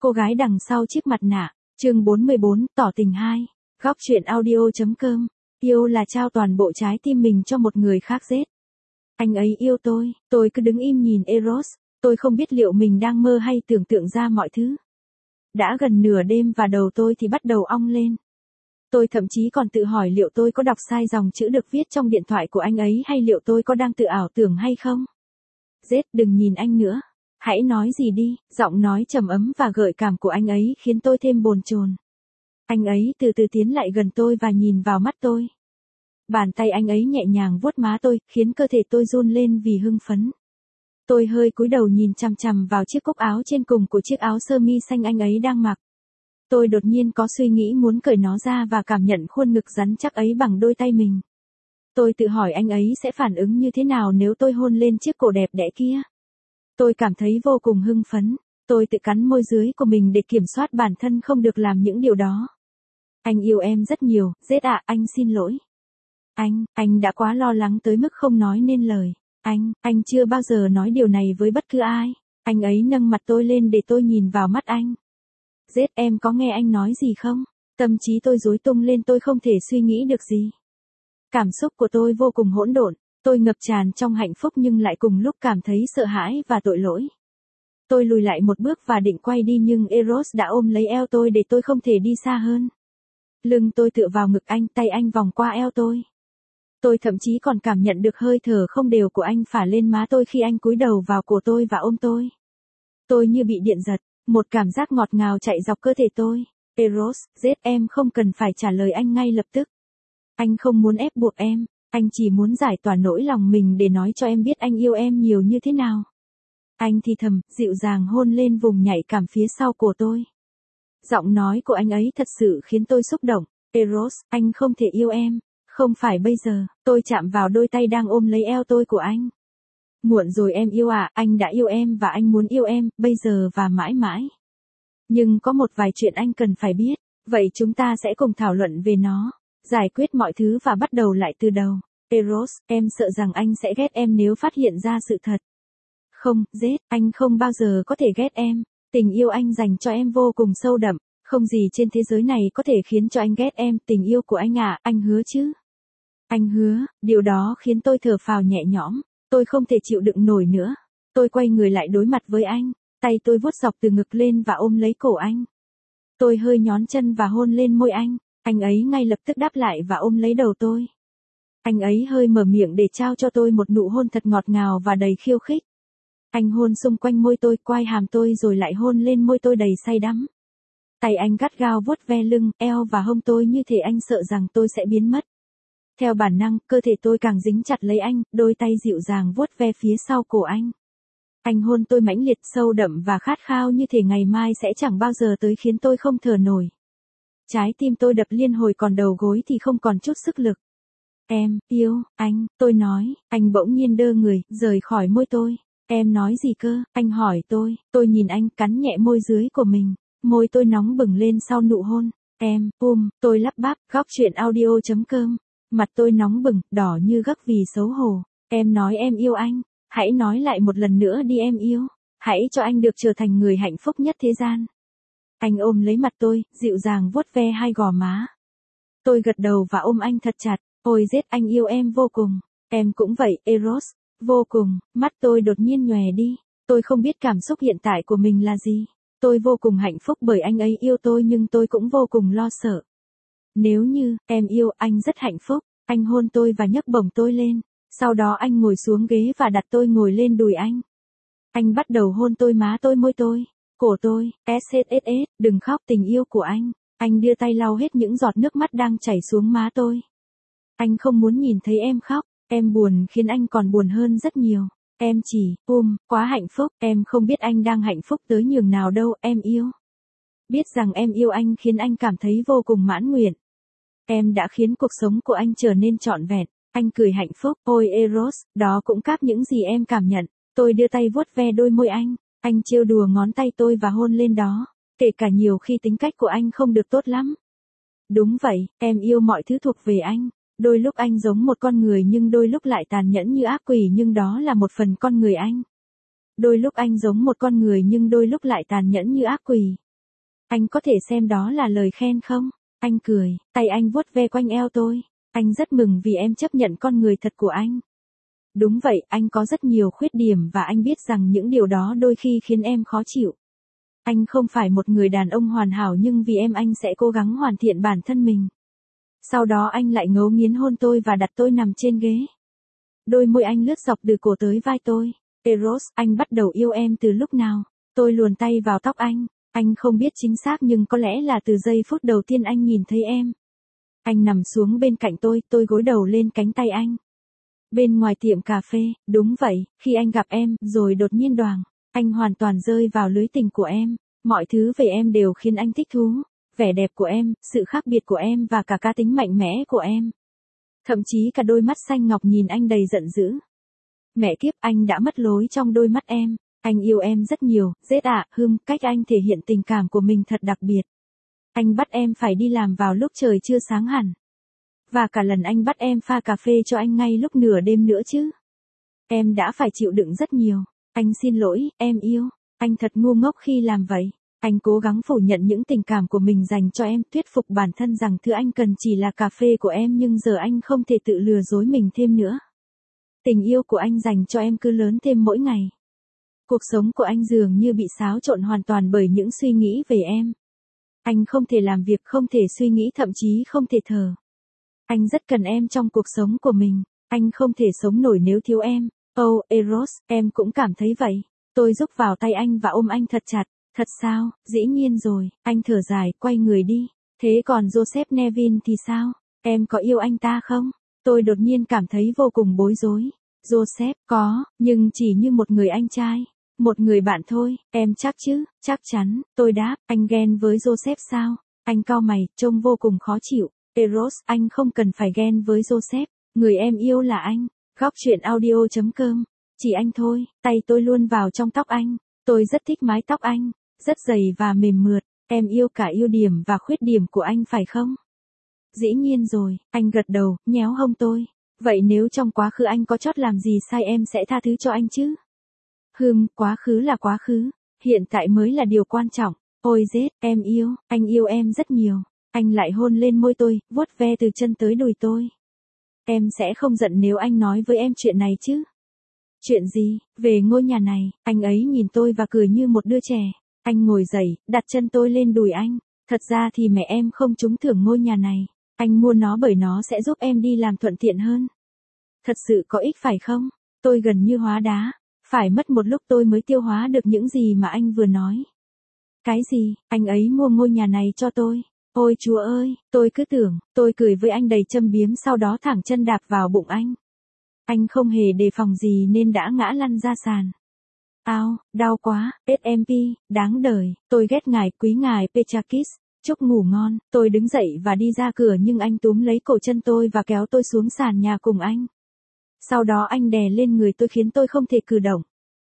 Cô gái đằng sau chiếc mặt nạ, chương 44, tỏ tình 2. Góc truyện audio.com. Yêu là trao toàn bộ trái tim mình cho một người khác giết. Anh ấy yêu tôi cứ đứng im nhìn Eros, tôi không biết liệu mình đang mơ hay tưởng tượng ra mọi thứ. Đã gần nửa đêm và đầu tôi thì bắt đầu ong lên. Tôi thậm chí còn tự hỏi liệu tôi có đọc sai dòng chữ được viết trong điện thoại của anh ấy hay liệu tôi có đang tự ảo tưởng hay không. Giết, đừng nhìn anh nữa. Hãy nói gì đi, giọng nói trầm ấm và gợi cảm của anh ấy khiến tôi thêm bồn chồn. Anh ấy từ từ tiến lại gần tôi và nhìn vào mắt tôi. Bàn tay anh ấy nhẹ nhàng vuốt má tôi, khiến cơ thể tôi run lên vì hưng phấn. Tôi hơi cúi đầu nhìn chằm chằm vào chiếc cúc áo trên cùng của chiếc áo sơ mi xanh anh ấy đang mặc. Tôi đột nhiên có suy nghĩ muốn cởi nó ra và cảm nhận khuôn ngực rắn chắc ấy bằng đôi tay mình. Tôi tự hỏi anh ấy sẽ phản ứng như thế nào nếu tôi hôn lên chiếc cổ đẹp đẽ kia. Tôi cảm thấy vô cùng hưng phấn. Tôi tự cắn môi dưới của mình để kiểm soát bản thân không được làm những điều đó. Anh yêu em rất nhiều, Zed ạ, anh xin lỗi. Anh đã quá lo lắng tới mức không nói nên lời. Anh chưa bao giờ nói điều này với bất cứ ai. Anh ấy nâng mặt tôi lên để tôi nhìn vào mắt anh. Zed, em có nghe anh nói gì không? Tâm trí tôi rối tung lên, tôi không thể suy nghĩ được gì. Cảm xúc của tôi vô cùng hỗn độn. Tôi ngập tràn trong hạnh phúc nhưng lại cùng lúc cảm thấy sợ hãi và tội lỗi. Tôi lùi lại một bước và định quay đi nhưng Eros đã ôm lấy eo tôi để tôi không thể đi xa hơn. Lưng tôi tựa vào ngực anh, tay anh vòng qua eo tôi. Tôi thậm chí còn cảm nhận được hơi thở không đều của anh phả lên má tôi khi anh cúi đầu vào cổ tôi và ôm tôi. Tôi như bị điện giật, một cảm giác ngọt ngào chạy dọc cơ thể tôi. Eros, Zed, em không cần phải trả lời anh ngay lập tức. Anh không muốn ép buộc em. Anh chỉ muốn giải tỏa nỗi lòng mình để nói cho em biết anh yêu em nhiều như thế nào. Anh thì thầm, dịu dàng hôn lên vùng nhạy cảm phía sau cổ tôi. Giọng nói của anh ấy thật sự khiến tôi xúc động. Eros, anh không thể yêu em. Không phải bây giờ. Tôi chạm vào đôi tay đang ôm lấy eo tôi của anh. Muộn rồi em yêu ạ, anh đã yêu em và anh muốn yêu em, bây giờ và mãi mãi. Nhưng có một vài chuyện anh cần phải biết, vậy chúng ta sẽ cùng thảo luận về nó. Giải quyết mọi thứ và bắt đầu lại từ đầu. Eros, em sợ rằng anh sẽ ghét em nếu phát hiện ra sự thật. Không, Zed, anh không bao giờ có thể ghét em. Tình yêu anh dành cho em vô cùng sâu đậm. Không gì trên thế giới này có thể khiến cho anh ghét em. Tình yêu của anh ạ, anh hứa chứ? Anh hứa, điều đó khiến tôi thở phào nhẹ nhõm. Tôi không thể chịu đựng nổi nữa. Tôi quay người lại đối mặt với anh. Tay tôi vuốt dọc từ ngực lên và ôm lấy cổ anh. Tôi hơi nhón chân và hôn lên môi anh. Anh ấy ngay lập tức đáp lại và ôm lấy đầu tôi. Anh ấy hơi mở miệng để trao cho tôi một nụ hôn thật ngọt ngào và đầy khiêu khích. Anh hôn xung quanh môi tôi, quai hàm tôi rồi lại hôn lên môi tôi đầy say đắm. Tay anh gắt gao vuốt ve lưng, eo và hông tôi như thể anh sợ rằng tôi sẽ biến mất. Theo bản năng, cơ thể tôi càng dính chặt lấy anh, đôi tay dịu dàng vuốt ve phía sau cổ anh. Anh hôn tôi mãnh liệt, sâu đậm và khát khao như thể ngày mai sẽ chẳng bao giờ tới, khiến tôi không thở nổi. Trái tim tôi đập liên hồi còn đầu gối thì không còn chút sức lực. Em yêu anh, tôi nói. Anh bỗng nhiên đơ người, rời khỏi môi tôi. Em nói gì cơ? Anh hỏi tôi nhìn anh, cắn nhẹ môi dưới của mình. Môi tôi nóng bừng lên sau nụ hôn. Em, tôi lắp bắp. Góc truyện audio.com. Mặt tôi nóng bừng, đỏ như gấc vì xấu hổ. Em nói em yêu anh. Hãy nói lại một lần nữa đi, em yêu. Hãy cho anh được trở thành người hạnh phúc nhất thế gian. Anh ôm lấy mặt tôi, dịu dàng vuốt ve hai gò má. Tôi gật đầu và ôm anh thật chặt. Ôi Zed, anh yêu em vô cùng. Em cũng vậy, Eros. Vô cùng. Mắt tôi đột nhiên nhòe đi. Tôi không biết cảm xúc hiện tại của mình là gì. Tôi vô cùng hạnh phúc bởi anh ấy yêu tôi nhưng tôi cũng vô cùng lo sợ. Nếu như, em yêu, anh rất hạnh phúc. Anh hôn tôi và nhấc bổng tôi lên. Sau đó anh ngồi xuống ghế và đặt tôi ngồi lên đùi anh. Anh bắt đầu hôn tôi, má tôi, môi tôi, cổ tôi. SSS, đừng khóc, tình yêu của anh. Anh đưa tay lau hết những giọt nước mắt đang chảy xuống má tôi. Anh không muốn nhìn thấy em khóc. Em buồn khiến anh còn buồn hơn rất nhiều. Em chỉ, quá hạnh phúc. Em không biết anh đang hạnh phúc tới nhường nào đâu, em yêu. Biết rằng em yêu anh khiến anh cảm thấy vô cùng mãn nguyện. Em đã khiến cuộc sống của anh trở nên trọn vẹn. Anh cười hạnh phúc. Ôi Eros, đó cũng cáp những gì em cảm nhận. Tôi đưa tay vuốt ve đôi môi anh. Anh trêu đùa ngón tay tôi và hôn lên đó. Kể cả nhiều khi tính cách của anh không được tốt lắm. Đúng vậy, em yêu mọi thứ thuộc về anh. Đôi lúc anh giống một con người nhưng đôi lúc lại tàn nhẫn như ác quỷ, nhưng đó là một phần con người anh. Đôi lúc anh giống một con người nhưng đôi lúc lại tàn nhẫn như ác quỷ. Anh có thể xem đó là lời khen không? Anh cười, tay anh vuốt ve quanh eo tôi. Anh rất mừng vì em chấp nhận con người thật của anh. Đúng vậy, anh có rất nhiều khuyết điểm và anh biết rằng những điều đó đôi khi khiến em khó chịu. Anh không phải một người đàn ông hoàn hảo nhưng vì em anh sẽ cố gắng hoàn thiện bản thân mình. Sau đó anh lại ngấu nghiến hôn tôi và đặt tôi nằm trên ghế. Đôi môi anh lướt dọc từ cổ tới vai tôi. Eros, anh bắt đầu yêu em từ lúc nào? Tôi luồn tay vào tóc anh. Anh không biết chính xác nhưng có lẽ là từ giây phút đầu tiên anh nhìn thấy em. Anh nằm xuống bên cạnh tôi gối đầu lên cánh tay anh. Bên ngoài tiệm cà phê, đúng vậy, khi anh gặp em, rồi đột nhiên đoàng, anh hoàn toàn rơi vào lưới tình của em. Mọi thứ về em đều khiến anh thích thú. Vẻ đẹp của em, sự khác biệt của em và cả cá tính mạnh mẽ của em. Thậm chí cả đôi mắt xanh ngọc nhìn anh đầy giận dữ. Mẹ kiếp, anh đã mất lối trong đôi mắt em. Anh yêu em rất nhiều, Rết ạ, cách anh thể hiện tình cảm của mình thật đặc biệt. Anh bắt em phải đi làm vào lúc trời chưa sáng hẳn. Và cả lần anh bắt em pha cà phê cho anh ngay lúc nửa đêm nữa chứ. Em đã phải chịu đựng rất nhiều. Anh xin lỗi, em yêu. Anh thật ngu ngốc khi làm vậy. Anh cố gắng phủ nhận những tình cảm của mình dành cho em, thuyết phục bản thân rằng thứ anh cần chỉ là cà phê của em nhưng giờ anh không thể tự lừa dối mình thêm nữa. Tình yêu của anh dành cho em cứ lớn thêm mỗi ngày. Cuộc sống của anh dường như bị xáo trộn hoàn toàn bởi những suy nghĩ về em. Anh không thể làm việc, không thể suy nghĩ, thậm chí không thể thở. Anh rất cần em trong cuộc sống của mình. Anh không thể sống nổi nếu thiếu em. Oh, Eros, em cũng cảm thấy vậy. Tôi rúc vào tay anh và ôm anh thật chặt. Thật sao, dĩ nhiên rồi. Anh thở dài, quay người đi. Thế còn Joseph Nevin thì sao? Em có yêu anh ta không? Tôi đột nhiên cảm thấy vô cùng bối rối. Joseph, có, nhưng chỉ như một người anh trai. Một người bạn thôi, em chắc chứ? Chắc chắn, tôi đáp. Anh ghen với Joseph sao? Anh cau mày, trông vô cùng khó chịu. Eros, anh không cần phải ghen với Joseph. Người em yêu là anh. Góc truyện audio.com. Chỉ anh thôi. Tay tôi luôn vào trong tóc anh. Tôi rất thích mái tóc anh. Rất dày và mềm mượt. Em yêu cả ưu điểm và khuyết điểm của anh phải không? Dĩ nhiên rồi. Anh gật đầu, nhéo hông tôi. Vậy nếu trong quá khứ anh có chót làm gì sai em sẽ tha thứ cho anh chứ? Quá khứ là quá khứ. Hiện tại mới là điều quan trọng. Ôi Rết, em yêu, anh yêu em rất nhiều. Anh lại hôn lên môi tôi, vuốt ve từ chân tới đùi tôi. Em sẽ không giận nếu anh nói với em chuyện này chứ? Chuyện gì? Về ngôi nhà này. Anh ấy nhìn tôi và cười như một đứa trẻ. Anh ngồi dậy, đặt chân tôi lên đùi anh. Thật ra thì mẹ em không trúng thưởng ngôi nhà này. Anh mua nó bởi nó sẽ giúp em đi làm thuận tiện hơn. Thật sự có ích phải không? Tôi gần như hóa đá. Phải mất một lúc tôi mới tiêu hóa được những gì mà anh vừa nói. Cái gì? Anh ấy mua ngôi nhà này cho tôi. Ôi Chúa ơi, tôi cứ tưởng, tôi cười với anh đầy châm biếm sau đó thẳng chân đạp vào bụng anh. Anh không hề đề phòng gì nên đã ngã lăn ra sàn. Ao, đau quá, SMP, đáng đời, tôi ghét ngài, quý ngài Petrakis, chúc ngủ ngon, tôi đứng dậy và đi ra cửa nhưng anh túm lấy cổ chân tôi và kéo tôi xuống sàn nhà cùng anh. Sau đó anh đè lên người tôi khiến tôi không thể cử động.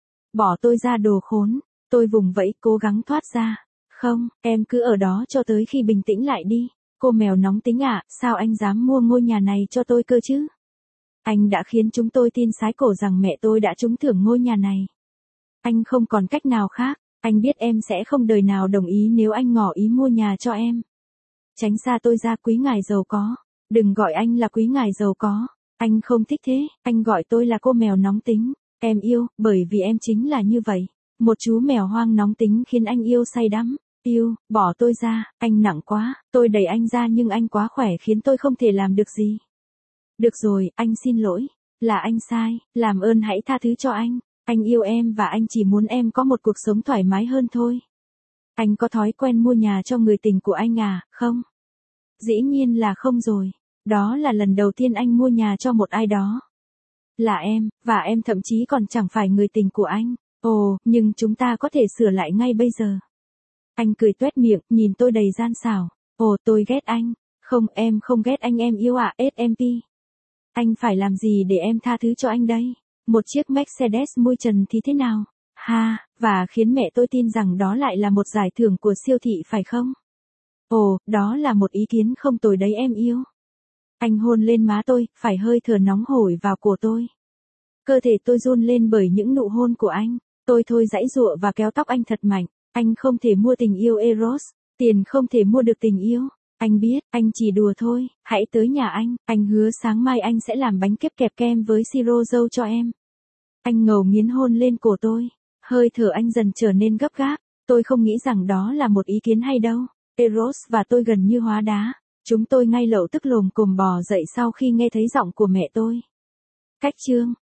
Bỏ tôi ra đồ khốn, tôi vùng vẫy cố gắng thoát ra. Không, em cứ ở đó cho tới khi bình tĩnh lại đi. Cô mèo nóng tính ạ, sao anh dám mua ngôi nhà này cho tôi cơ chứ? Anh đã khiến chúng tôi tin sái cổ rằng mẹ tôi đã trúng thưởng ngôi nhà này. Anh không còn cách nào khác, anh biết em sẽ không đời nào đồng ý nếu anh ngỏ ý mua nhà cho em. Tránh xa tôi ra quý ngài giàu có. Đừng gọi anh là quý ngài giàu có. Anh không thích thế, anh gọi tôi là cô mèo nóng tính. Em yêu, bởi vì em chính là như vậy. Một chú mèo hoang nóng tính khiến anh yêu say đắm. Yêu, bỏ tôi ra, anh nặng quá, tôi đẩy anh ra nhưng anh quá khỏe khiến tôi không thể làm được gì. Được rồi, anh xin lỗi, là anh sai, làm ơn hãy tha thứ cho anh. Anh yêu em và anh chỉ muốn em có một cuộc sống thoải mái hơn thôi. Anh có thói quen mua nhà cho người tình của anh à, không? Dĩ nhiên là không rồi. Đó là lần đầu tiên anh mua nhà cho một ai đó. Là em, và em thậm chí còn chẳng phải người tình của anh. Ồ, nhưng chúng ta có thể sửa lại ngay bây giờ. Anh cười toét miệng, nhìn tôi đầy gian xảo. Ồ, tôi ghét anh. Không, em không ghét anh em yêu ạ, SMP. Anh phải làm gì để em tha thứ cho anh đây? Một chiếc Mercedes mui trần thì thế nào? Ha, và khiến mẹ tôi tin rằng đó lại là một giải thưởng của siêu thị phải không? Ồ, đó là một ý kiến không tồi đấy em yêu. Anh hôn lên má tôi, phải hơi thở nóng hổi vào cổ tôi. Cơ thể tôi run lên bởi những nụ hôn của anh. Tôi thôi giãy giụa và kéo tóc anh thật mạnh. Anh không thể mua tình yêu Eros. Tiền không thể mua được tình yêu. Anh biết, anh chỉ đùa thôi, hãy tới nhà anh hứa sáng mai anh sẽ làm bánh kếp kẹp kem với siro dâu cho em. Anh ngầu nghiến hôn lên cổ tôi. Hơi thở anh dần trở nên gấp gáp, tôi không nghĩ rằng đó là một ý kiến hay đâu. Eros và tôi gần như hóa đá. Chúng tôi ngay lậu tức lồm cồm bò dậy sau khi nghe thấy giọng của mẹ tôi. Cách chương